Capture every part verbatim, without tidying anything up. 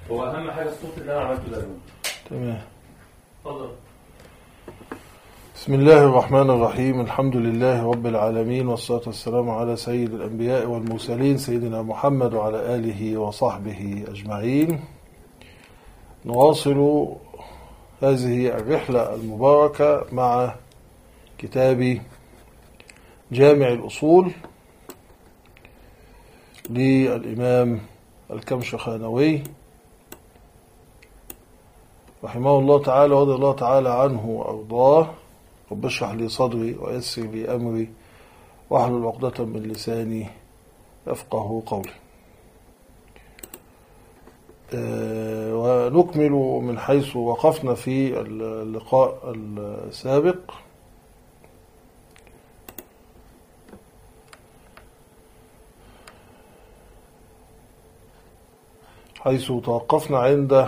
هو اهم حاجه الصوت اللي انا عملته ده. تمام. اتفضل. بسم الله الرحمن الرحيم. الحمد لله رب العالمين، والصلاة والسلام على سيد الأنبياء والمرسلين سيدنا محمد وعلى آله وصحبه أجمعين. نواصل هذه الرحلة المباركة مع كتاب جامع الأصول للإمام الكمشخانوي رحمه الله تعالى ورضي الله تعالى عنه وأرضاه. رب اشرح لي صدري ويسر لي أمري واحلل عقدة من لساني يفقه قولي. أه ونكمل من حيث وقفنا في اللقاء السابق. حيث توقفنا عند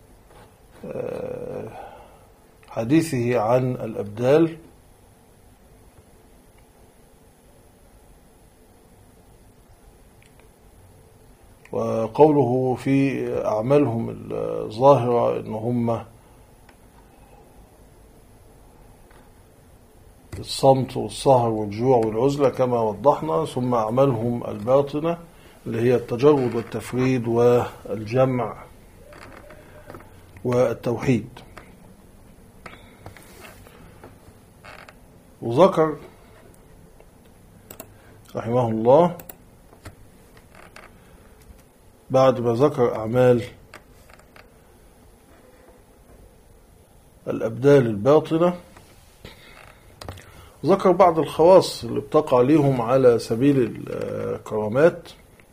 حديثه عن الأبدال وقوله في أعمالهم الظاهرة إن هم الصمت والسهر والجوع والعزلة كما وضحنا، ثم أعمالهم الباطنة اللي هي التجرد والتفريد والجمع والتوحيد. وذكر رحمه الله بعد ما ذكر أعمال الأبدال الباطنة ذكر بعض الخواص اللي بتقع لهم على سبيل الكرامات،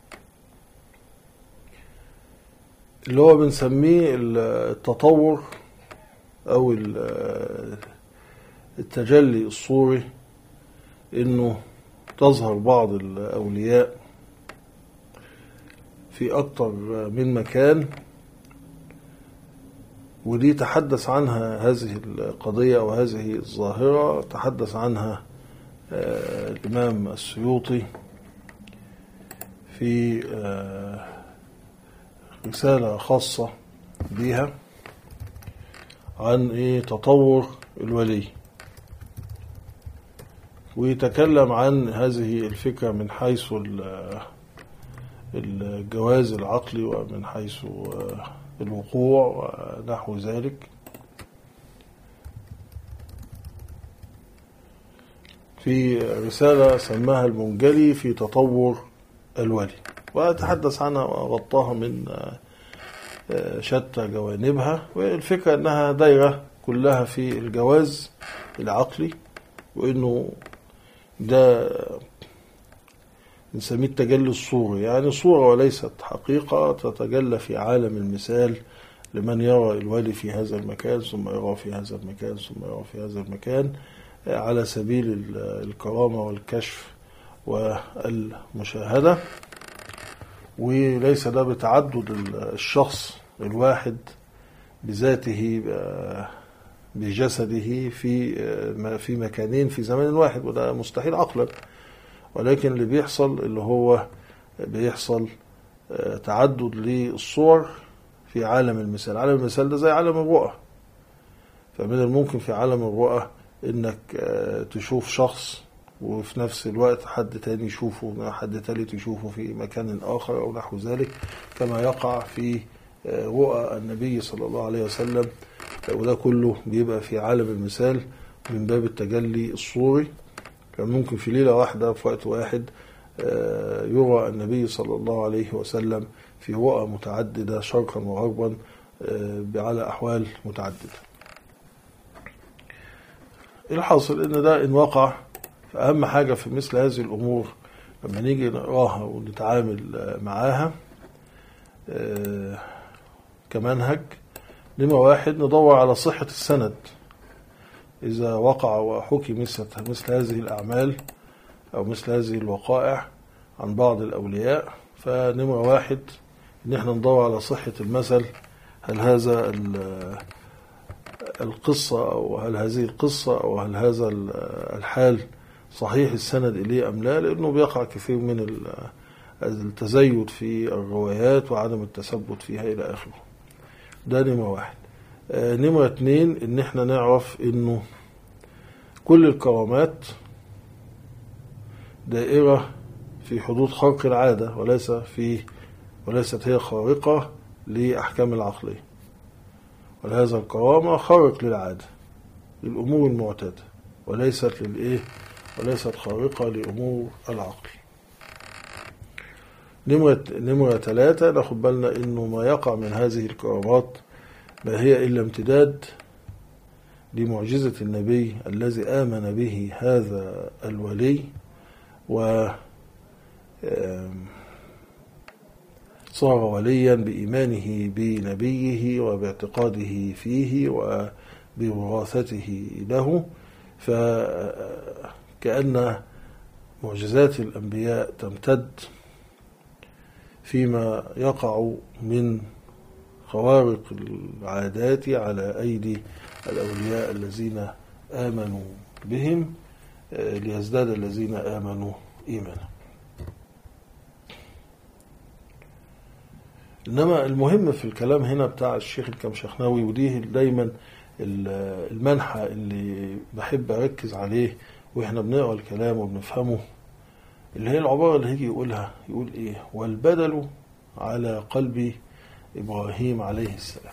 اللي هو بنسميه التطور أو التجلي الصوري، إنه تظهر بعض الأولياء في أكتر من مكان. ودي تحدث عنها هذه القضية أو هذه الظاهرة تحدث عنها الإمام السيوطي في رسالة خاصة بها عن إيه تطور الولي، ويتكلم عن هذه الفكرة من حيث الجواز العقلي ومن حيث الوقوع ونحو ذلك، في رسالة سماها المنجلي في تطور الولي، وأتحدث عنها وغطاها من شتى جوانبها. والفكرة أنها دايرة كلها في الجواز العقلي، وأنه ده نسميه التجلي الصوري، يعني صورة وليست حقيقة تتجلى في عالم المثال لمن يرى الولي في هذا المكان ثم يرى في هذا المكان ثم يرى في هذا المكان على سبيل الكرامة والكشف والمشاهدة. وليس ده بتعدد الشخص الواحد بذاته بجسده في في مكانين في زمان واحد، وده مستحيل عقلا. ولكن اللي بيحصل اللي هو بيحصل تعدد للصور في عالم المثال. عالم المثال ده زي عالم الرؤى، فمن الممكن في عالم الرؤى انك تشوف شخص وفي نفس الوقت حد تاني يشوفه، حد تالت يشوفه في مكان آخر أو نحو ذلك، كما يقع في رؤى النبي صلى الله عليه وسلم. وده كله بيبقى في عالم المثال من باب التجلي الصوري. كان ممكن في ليلة واحدة في وقت واحد يرى النبي صلى الله عليه وسلم في رؤى متعددة شرقا وغربا على أحوال متعددة. الحاصل إن ده إن وقع، فأهم حاجة في مثل هذه الأمور لما نيجي نقراها ونتعامل معاها كمنهج، نمرة واحد ندور على صحة السند. إذا وقع وحكي مثل, مثل هذه الأعمال أو مثل هذه الوقائع عن بعض الأولياء، فنمرة واحد إن احنا ندور على صحة المثل. هل هذا القصة أو هل هذه القصة أو هل هذا الحال صحيح السند إليه أم لا؟ لأنه بيقع كثير من التزيد في الروايات وعدم التثبت فيها إلى آخره. ده نمرة واحد. آه نمرة اتنين ان احنا نعرف انه كل الكرامات دائرة في حدود خرق العادة وليس في وليست هي خارقة لأحكام العقلية، ولهذا الكرامة خارق للعادة للأمور المعتادة وليست للإيه وليست خارقة لأمور العقل. نمرة نمرة ثلاثة ناخد بالنا إنه ما يقع من هذه الكرامات ما هي إلا امتداد لمعجزة النبي الذي آمن به هذا الولي و صار وليا بإيمانه بنبيه وباعتقاده فيه وبوراثته له. فكأن معجزات الأنبياء تمتد فيما يقع من خوارق العادات على أيدي الأولياء الذين آمنوا بهم ليزداد الذين آمنوا إيمانا. إنما المهم في الكلام هنا بتاع الشيخ الكمشخناوي، وديه دايما المنحى اللي بحب أركز عليه وإحنا بنقرأ الكلام وبنفهمه، اللي هي العبارة اللي هيجي يقولها يقول إيه: والبدل على قلب إبراهيم عليه السلام.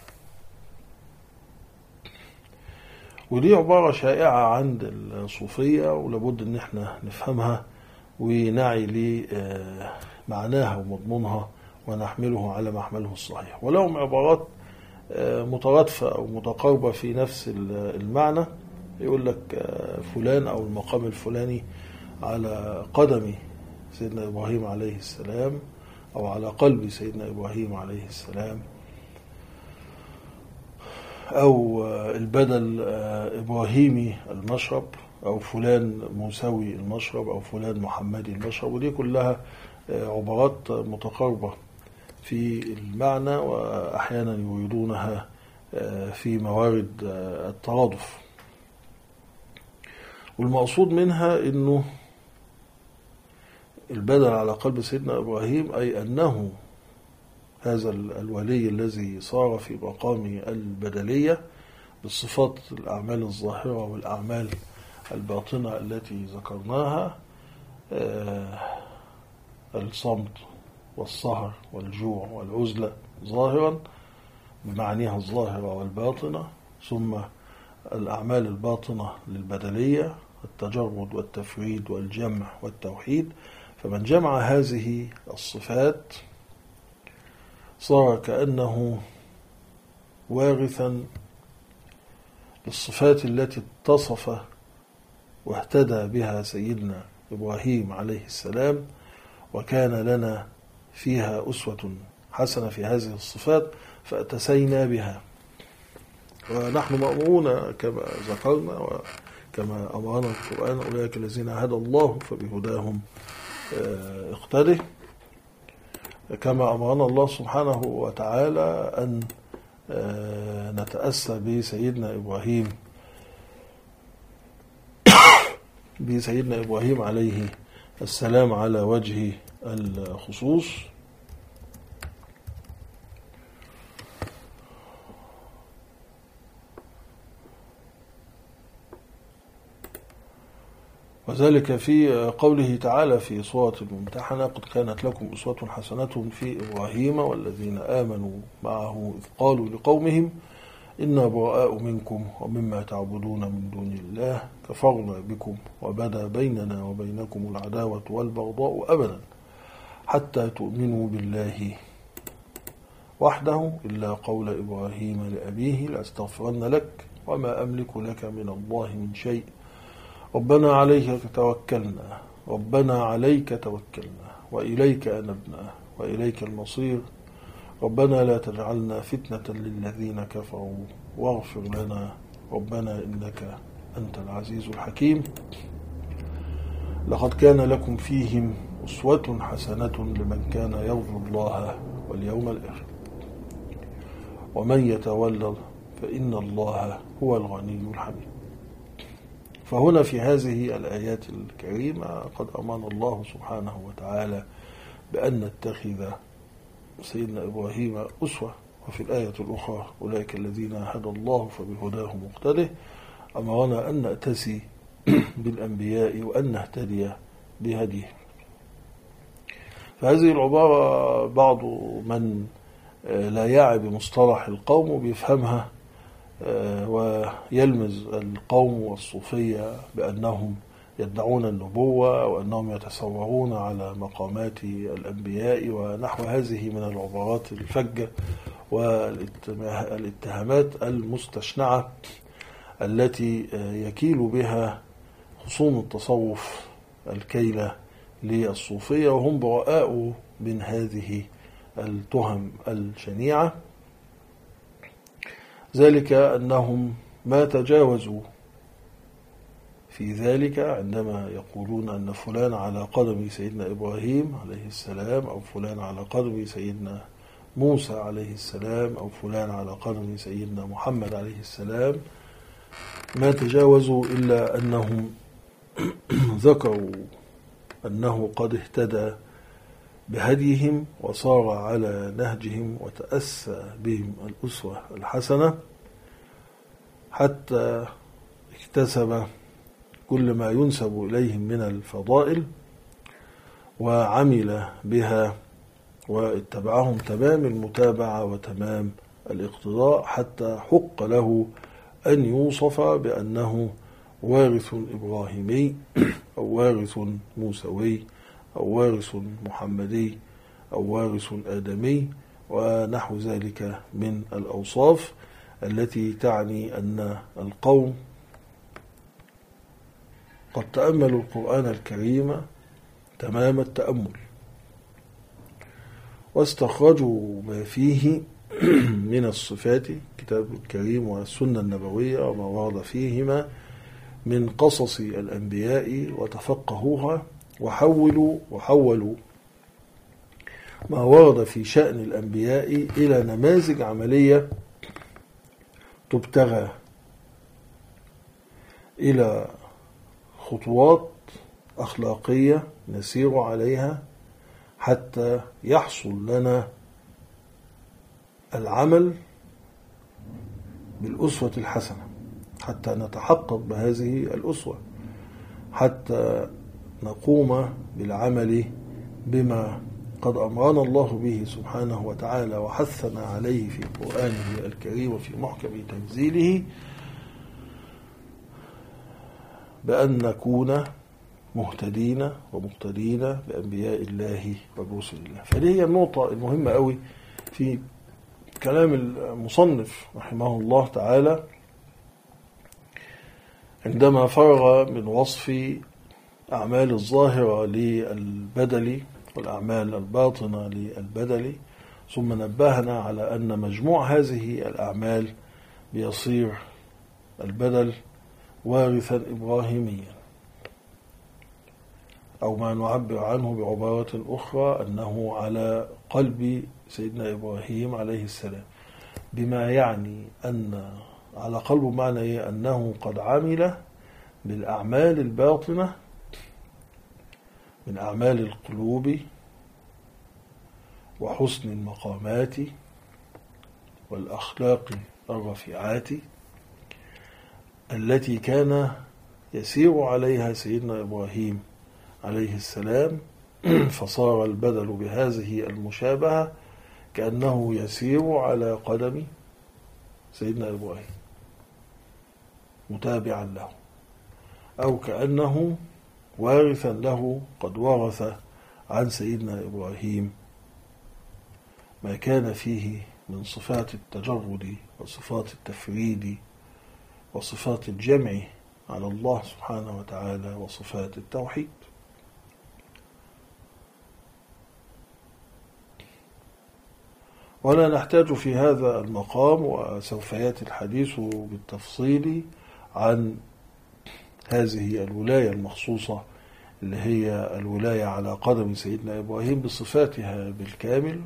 ودي عبارة شائعة عند الصوفية ولابد إن إحنا نفهمها ونعي لمعناها ومضمونها ونحمله على محمله الصحيح. ولهم عبارات مترادفة أو متقاربة في نفس المعنى. يقول لك فلان أو المقام الفلاني على قدم سيدنا إبراهيم عليه السلام أو على قلب سيدنا إبراهيم عليه السلام، أو البدل إبراهيمي المشرب، أو فلان موسوي المشرب، أو فلان محمدي المشرب. ودي كلها عبارات متقاربة في المعنى وأحيانا يريدونها في موارد الترادف. والمقصود منها أنه البدل على قلب سيدنا إبراهيم أي أنه هذا الولي الذي صار في مقام البدلية بالصفات الأعمال الظاهرة والأعمال الباطنة التي ذكرناها، الصمت والسهر والجوع والعزلة ظاهرا بمعنيها الظاهرة والباطنة، ثم الأعمال الباطنة للبدلية التجرد والتفريد والجمع والتوحيد. فمن جمع هذه الصفات صار كأنه وارثا للصفات التي اتصف واهتدى بها سيدنا إبراهيم عليه السلام، وكان لنا فيها أسوة حسنة في هذه الصفات فأتسينا بها. ونحن مأمورون كما ذكرنا وكما أمرنا القرآن: أولئك الذين هدى الله فبهداهم اقتده. كما أمرنا الله سبحانه وتعالى أن نتأسى بسيدنا إبراهيم بسيدنا إبراهيم عليه السلام على وجه الخصوص. وذلك في قوله تعالى في سورة الممتحنة: قد كانت لكم أسوة حسنة في إبراهيم والذين آمنوا معه إذ قالوا لقومهم إنا براء منكم ومما تعبدون من دون الله كفرنا بكم وبدا بيننا وبينكم العداوة والبغضاء أبدا حتى تؤمنوا بالله وحده إلا قول إبراهيم لأبيه لأستغفرن لك وما أملك لك من الله من شيء ربنا عليك توكلنا ربنا عليك توكلنا وإليك أنبنا وإليك المصير ربنا لا تجعلنا فتنة للذين كفروا واغفر لنا ربنا إنك أنت العزيز الحكيم. لقد كان لكم فيهم أسوة حسنة لمن كان يرجو الله واليوم الآخر ومن يتولى فإن الله هو الغني الحميد. فهنا في هذه الآيات الكريمة قد أمر الله سبحانه وتعالى بأن نتخذ سيدنا إبراهيم أسوة وفي الآية الأخرى أولئك الذين هدى الله فبهداه مقتده، أمرنا أن نأتسي بالأنبياء وأن نهتدي بهديه. فهذه العبارة بعض من لا يعي بمصطلح القوم بيفهمها ويلمز القوم والصوفية بأنهم يدعون النبوة وأنهم يتصورون على مقامات الأنبياء ونحو هذه من العبارات الفجة والاتهامات المستشنعة التي يكيل بها خصوم التصوف الكيلة للصوفية، وهم براء من هذه التهم الشنيعة. ذلك أنهم ما تجاوزوا في ذلك عندما يقولون أن فلان على قدم سيدنا إبراهيم عليه السلام، أو فلان على قدم سيدنا موسى عليه السلام، أو فلان على قدم سيدنا محمد عليه السلام. ما تجاوزوا إلا أنهم ذكروا أنه قد اهتدى بهديهم وصار على نهجهم وتأسى بهم الأسوة الحسنة، حتى اكتسب كل ما ينسب إليهم من الفضائل وعمل بها واتبعهم تمام المتابعة وتمام الاقتضاء، حتى حق له أن يوصف بأنه وارث إبراهيمي أو وارث موسوي أو وارث محمدي أو وارث آدمي ونحو ذلك من الأوصاف التي تعني أن القوم قد تأملوا القرآن الكريم تمام التأمل واستخرجوا ما فيه من الصفات الكتاب الكريم والسنة النبوية وما ورد فيهما من قصص الأنبياء وتفقهوها، وحولوا وحولوا ما ورد في شأن الأنبياء إلى نماذج عملية تبتغى، إلى خطوات أخلاقية نسير عليها حتى يحصل لنا العمل بالأسوة الحسنة، حتى نتحقق بهذه الأسوة، حتى نقوم بالعمل بما قد أمرنا الله به سبحانه وتعالى وحثنا عليه في قرآنه الكريم وفي محكم تنزيله، بأن نكون مهتدين ومقتدين بأنبياء الله ورسل الله. فدي هي النقطة المهمة قوي في كلام المصنف رحمه الله تعالى عندما فرغ من وصف أعمال الظاهرة للبدل والأعمال الباطنة للبدل، ثم نبهنا على أن مجموع هذه الأعمال بيصير البدل وارثا إبراهيميا، أو ما نعبر عنه بعبارة أخرى أنه على قلب سيدنا إبراهيم عليه السلام، بما يعني أن على قلبه معنى أنه قد عمل بالأعمال الباطنة من أعمال القلوب وحسن المقامات والأخلاق الرفيعات التي كان يسير عليها سيدنا إبراهيم عليه السلام، فصار البدل بهذه المشابهة كأنه يسير على قدم سيدنا إبراهيم متابعا له، أو كأنه وارثا له قد ورث عن سيدنا إبراهيم ما كان فيه من صفات التجرد وصفات التفريد وصفات الجمع على الله سبحانه وتعالى وصفات التوحيد. ولا نحتاج في هذا المقام، وسوف يأتي الحديث بالتفصيل عن هذه الولاية المخصوصة اللي هي الولاية على قدم سيدنا إبراهيم بصفاتها بالكامل،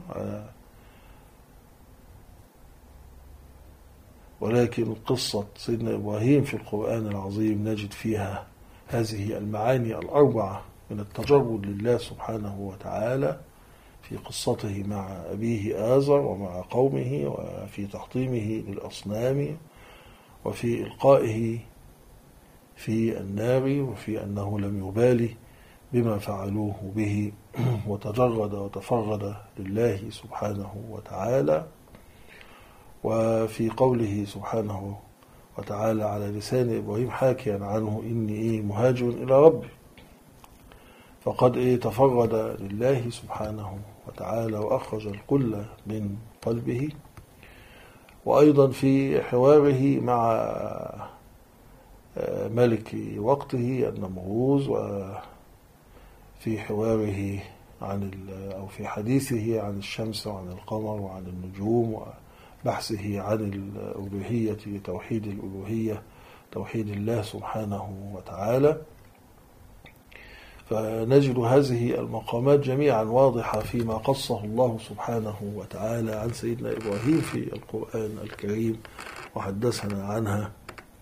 ولكن قصة سيدنا إبراهيم في القرآن العظيم نجد فيها هذه المعاني الأربعة من التجرد لله سبحانه وتعالى في قصته مع أبيه آزر ومع قومه، وفي تحطيمه للأصنام، وفي إلقائه في النار، وفي أنه لم يبالي بما فعلوه به وتجرد وتفرد لله سبحانه وتعالى. وفي قوله سبحانه وتعالى على لسان إبراهيم حاكيا عنه إني إيه مهاجر إلى ربي، فقد إيه تفرد لله سبحانه وتعالى وأخرج الكل من قلبه. وأيضا في حواره مع ملك وقته النمروز، وفي حواره عن أو في حديثه عن الشمس وعن القمر وعن النجوم، وبحثه عن الألوهية، توحيد الألوهية، توحيد الله سبحانه وتعالى. فنجد هذه المقامات جميعا واضحة فيما قصه الله سبحانه وتعالى عن سيدنا إبراهيم في القرآن الكريم وحدثنا عنها.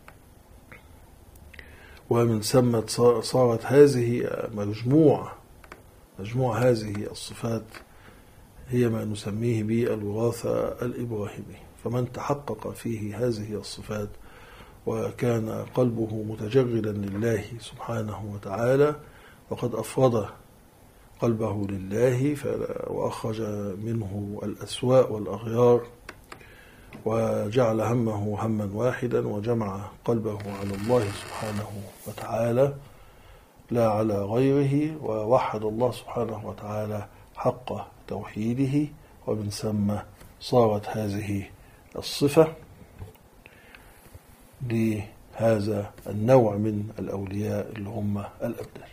ومن ثم صارت هذه مجموع مجموع هذه الصفات هي ما نسميه بالوراثة الإبراهيمية. فمن تحقق فيه هذه الصفات وكان قلبه متجردا لله سبحانه وتعالى وقد أفرد قلبه لله وأخرج منه الأسواء والأغيار وجعل همه هما واحدا وجمع قلبه على الله سبحانه وتعالى لا على غيره، ووحد الله سبحانه وتعالى حق توحيده، ومن ثم صارت هذه الصفة لهذا النوع من الأولياء اللي هم الأبدال.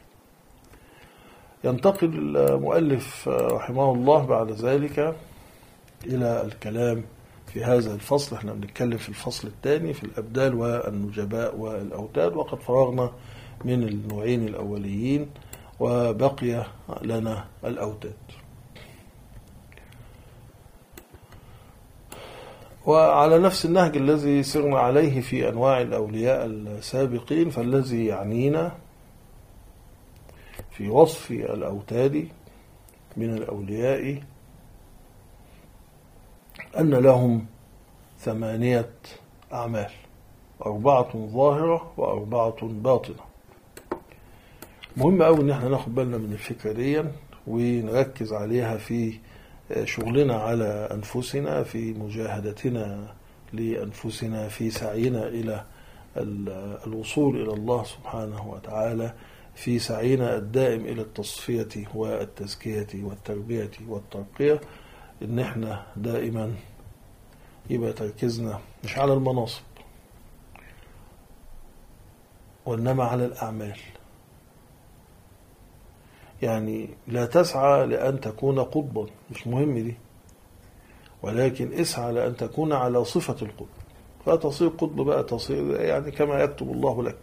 ينتقل المؤلف رحمه الله بعد ذلك إلى الكلام في هذا الفصل. احنا بنتكلم في الفصل الثاني في الأبدال والنجباء والأوتاد، وقد فرغنا من النوعين الأوليين وبقي لنا الأوتاد. وعلى نفس النهج الذي سرنا عليه في أنواع الأولياء السابقين، فالذي يعنينا في وصف الأوتاد من الأولياء أن لهم ثمانية أعمال، أربعة ظاهرة وأربعة باطنة. مهم أوي إن احنا ناخد بالنا من الفكرة دي ونركز عليها في شغلنا على أنفسنا، في مجاهدتنا لأنفسنا، في سعينا إلى الوصول إلى الله سبحانه وتعالى، في سعينا الدائم إلى التصفية والتزكية والتربية والترقية. إن احنا دائما يبقى تركيزنا مش على المناصب وإنما على الأعمال. يعني لا تسعى لأن تكون قطبا، مش مهم دي، ولكن اسعى لأن تكون على صفة القطب، فتصير قطب بقى، تصير يعني كما يكتب الله لك.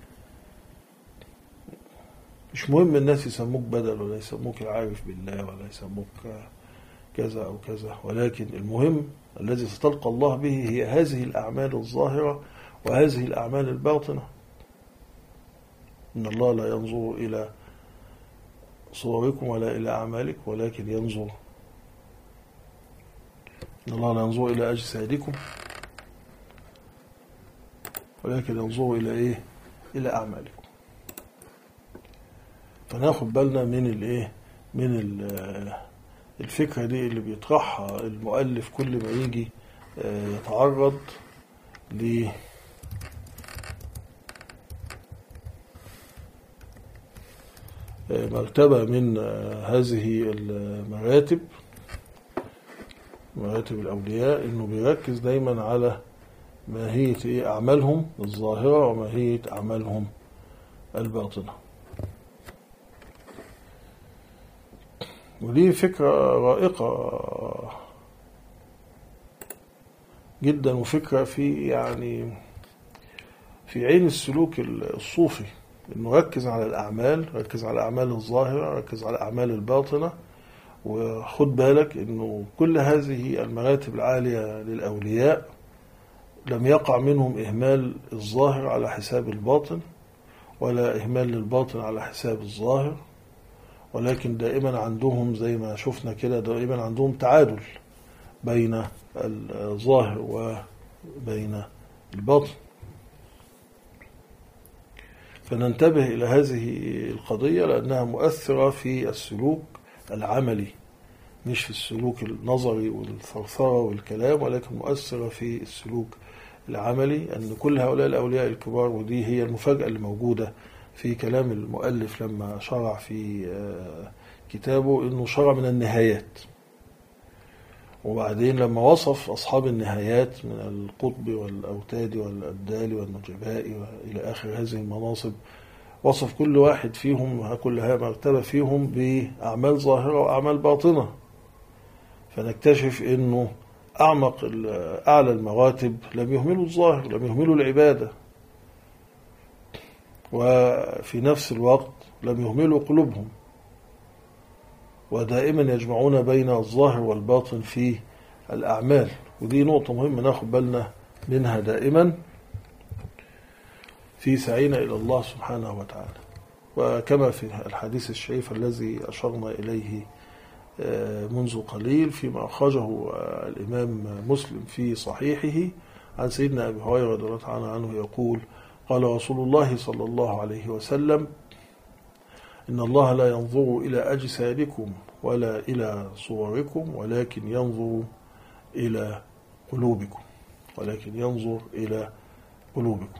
مش مهم الناس يسموك بدل ولا يسموك العارف بالله ولا يسموك كذا أو كذا، ولكن المهم الذي ستلقى الله به هي هذه الأعمال الظاهرة وهذه الأعمال الباطنة. إن الله لا ينظر إلى صوركم ولا إلى أعمالكم ولكن ينظر إن الله لا ينظر إلى أجسادكم ولكن ينظر إلى إيه؟ إلى أعمالكم. فناخد بالنا من الإيه؟ من الفكرة دي اللي بيطرحها المؤلف كل ما يجي يتعرض ل مرتبة من هذه المراتب، مراتب الأولياء، إنه بيركز دايما على ماهية أعمالهم الظاهرة وماهية أعمالهم الباطنة. ودي فكرة رائقة جدا، وفكرة في يعني في عين السلوك الصوفي، إنه ركز على الأعمال، ركز على الأعمال الظاهرة، ركز على الأعمال الباطنة. وخد بالك إنه كل هذه المراتب العالية للأولياء لم يقع منهم إهمال الظاهر على حساب الباطن، ولا إهمال للباطن على حساب الظاهر، ولكن دائما عندهم زي ما شفنا كده دائما عندهم تعادل بين الظاهر وبين الباطن. فننتبه إلى هذه القضية لأنها مؤثرة في السلوك العملي، مش في السلوك النظري والثرثرة والكلام، ولكن مؤثرة في السلوك العملي. أن كل هؤلاء الأولياء الكبار، ودي هي المفاجأة اللي موجودة في كلام المؤلف لما شرع في كتابه، أنه شرع من النهايات، وبعدين لما وصف أصحاب النهايات من القطب والأوتاد والأبدال والنجباء وإلى آخر هذه المناصب، وصف كل واحد فيهم، كل هذه مرتبة فيهم بأعمال ظاهرة وأعمال باطنة. فنكتشف أنه أعمق أعلى المراتب لم يهملوا الظاهر، لم يهملوا العبادة، وفي نفس الوقت لم يهملوا قلوبهم، ودائما يجمعون بين الظاهر والباطن في الأعمال. ودي نقطة مهمة ناخد بالنا منها دائما في سعينا إلى الله سبحانه وتعالى. وكما في الحديث الشريف الذي أشرنا إليه منذ قليل فيما أخرجه الإمام مسلم في صحيحه عن سيدنا أبي هريرة رضي الله عنه عنه يقول: قال رسول الله صلى الله عليه وسلم: إن الله لا ينظر إلى أجسادكم ولا إلى صوركم ولكن ينظر إلى قلوبكم ولكن ينظر إلى قلوبكم.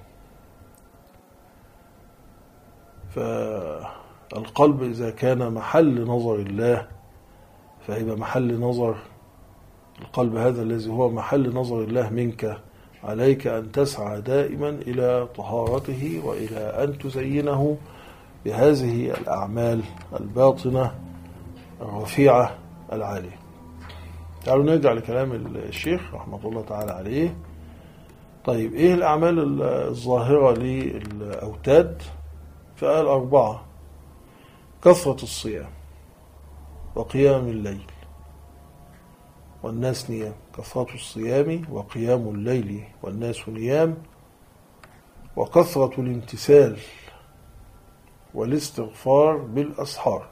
فالقلب إذا كان محل نظر الله فهيبقى محل نظر القلب هذا الذي هو محل نظر الله منك. عليك أن تسعى دائما إلى طهارته وإلى أن تزينه بهذه الأعمال الباطنة الرفيعة العالية. تعالوا نرجع لكلام الشيخ رحمة الله تعالى عليه. طيب إيه الأعمال الظاهرة للأوتاد؟ فقال أربعة: كثرة الصيام وقيام الليل، والناس نيام. كثرة الصيام وقيام الليل والناس نيام، وكثرة الامتثال والاستغفار بالأسحار.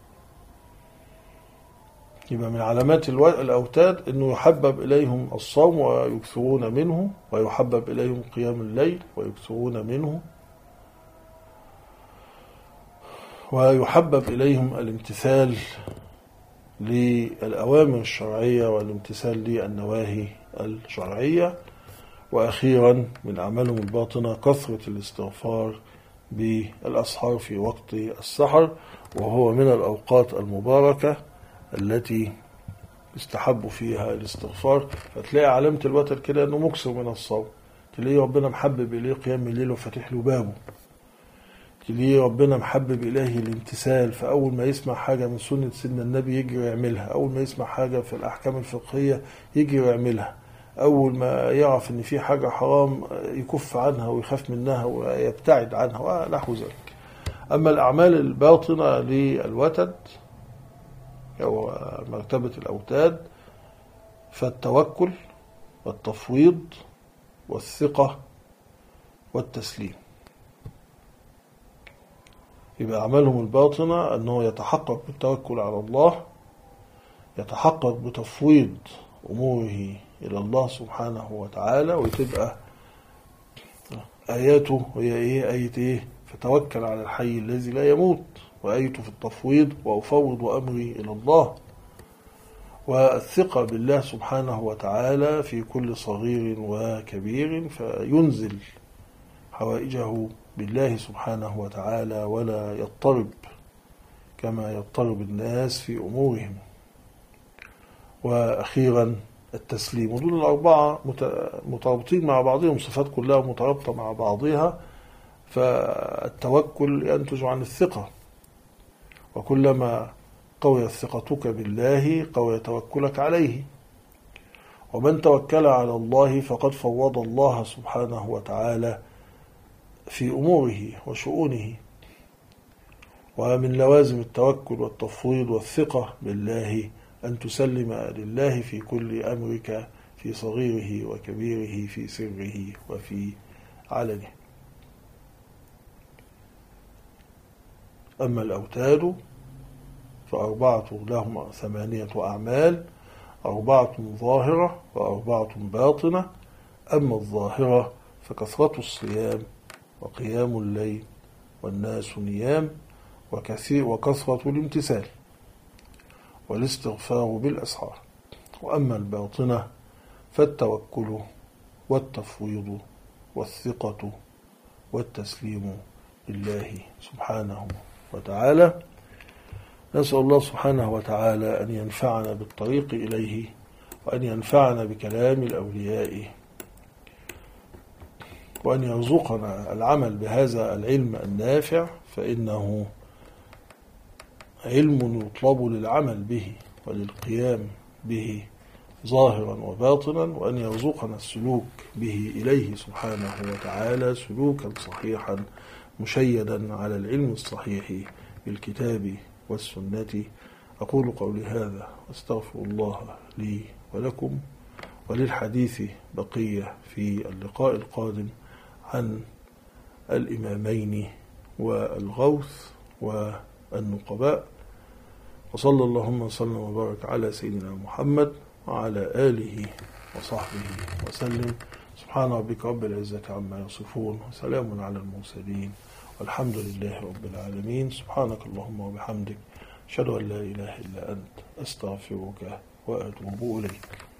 يبقى من علامات الأوتاد أنه يحبب إليهم الصوم ويكثرون منه، ويحبب إليهم قيام الليل ويكثرون منه، ويحبب إليهم الامتثال للأوامر الشرعية والامتثال للنواهي الشرعية. وأخيرا من أعمالهم الباطنة كثرة الاستغفار بالأسحار في وقت السحر، وهو من الأوقات المباركة التي يستحب فيها الاستغفار. فتلاقي علامة الوتر كده أنه مكسر من الصوم، تلاقيه ربنا محبب إليه قيام الليل وفتح له بابه، تلاقيه ربنا محبب إليه الامتثال، فأول ما يسمع حاجة من سنة سيدنا النبي يجري يعملها، أول ما يسمع حاجة في الأحكام الفقهية يجري يعملها، أول ما يعرف أن في حاجة حرام يكف عنها ويخاف منها ويبتعد عنها ونحو ذلك. أما الأعمال الباطنة للوتد أو مرتبة الأوتاد فالتوكل والتفويض والثقة والتسليم. يبقى أعمالهم الباطنة أنه يتحقق بالتوكل على الله، يتحقق بتفويض أموره إلى الله سبحانه وتعالى، وتبقى آياته هي إيه؟ آية إيه؟ فتوكل على الحي الذي لا يموت، وآيته في التفويض وأفوض أمري إلى الله. والثقة بالله سبحانه وتعالى في كل صغير وكبير، فينزل حوائجه بالله سبحانه وتعالى ولا يضطرب كما يضطرب الناس في أمورهم. وأخيرا التسليم. ودول الأربعة مترابطين مع بعضهم، صفات كلها مترابطة مع بعضها. فالتوكل ينتج عن الثقة، وكلما قويت ثقتك بالله قوي توكلك عليه. ومن توكل على الله فقد فوض الله سبحانه وتعالى في أموره وشؤونه. ومن لوازم التوكل والتفويض والثقة بالله أن تسلم لله في كل أمرك، في صغيره وكبيره، في سره وفي علنه. أما الأوتاد فأربعة لهم ثمانية أعمال، أربعة ظاهرة وأربعة باطنة. أما الظاهرة فكثرة الصيام وقيام الليل والناس نيام وكثير وكثرة الامتثال والاستغفار بالأسحار. وأما الباطنة فالتوكل والتفويض والثقة والتسليم لله سبحانه وتعالى. نسأل الله سبحانه وتعالى أن ينفعنا بالطريق إليه، وأن ينفعنا بكلام الأولياء، وأن يرزقنا العمل بهذا العلم النافع، فإنه علم يطلب للعمل به وللقيام به ظاهرا وباطنا، وأن يرزقنا السلوك به إليه سبحانه وتعالى سلوكا صحيحا مشيدا على العلم الصحيح بالكتاب والسنة. أقول قولي هذا واستغفر الله لي ولكم، وللحديث بقية في اللقاء القادم عن الإمامين والغوث والنقباء. وصلى اللهم وسلم وبارك على سيدنا محمد وعلى آله وصحبه وسلم. سبحان ربك رب العزة عما يصفون، وسلام على المرسلين، والحمد لله رب العالمين. سبحانك اللهم وبحمدك، أشهد أن لا إله إلا أنت، أستغفرك وأتوب إليك.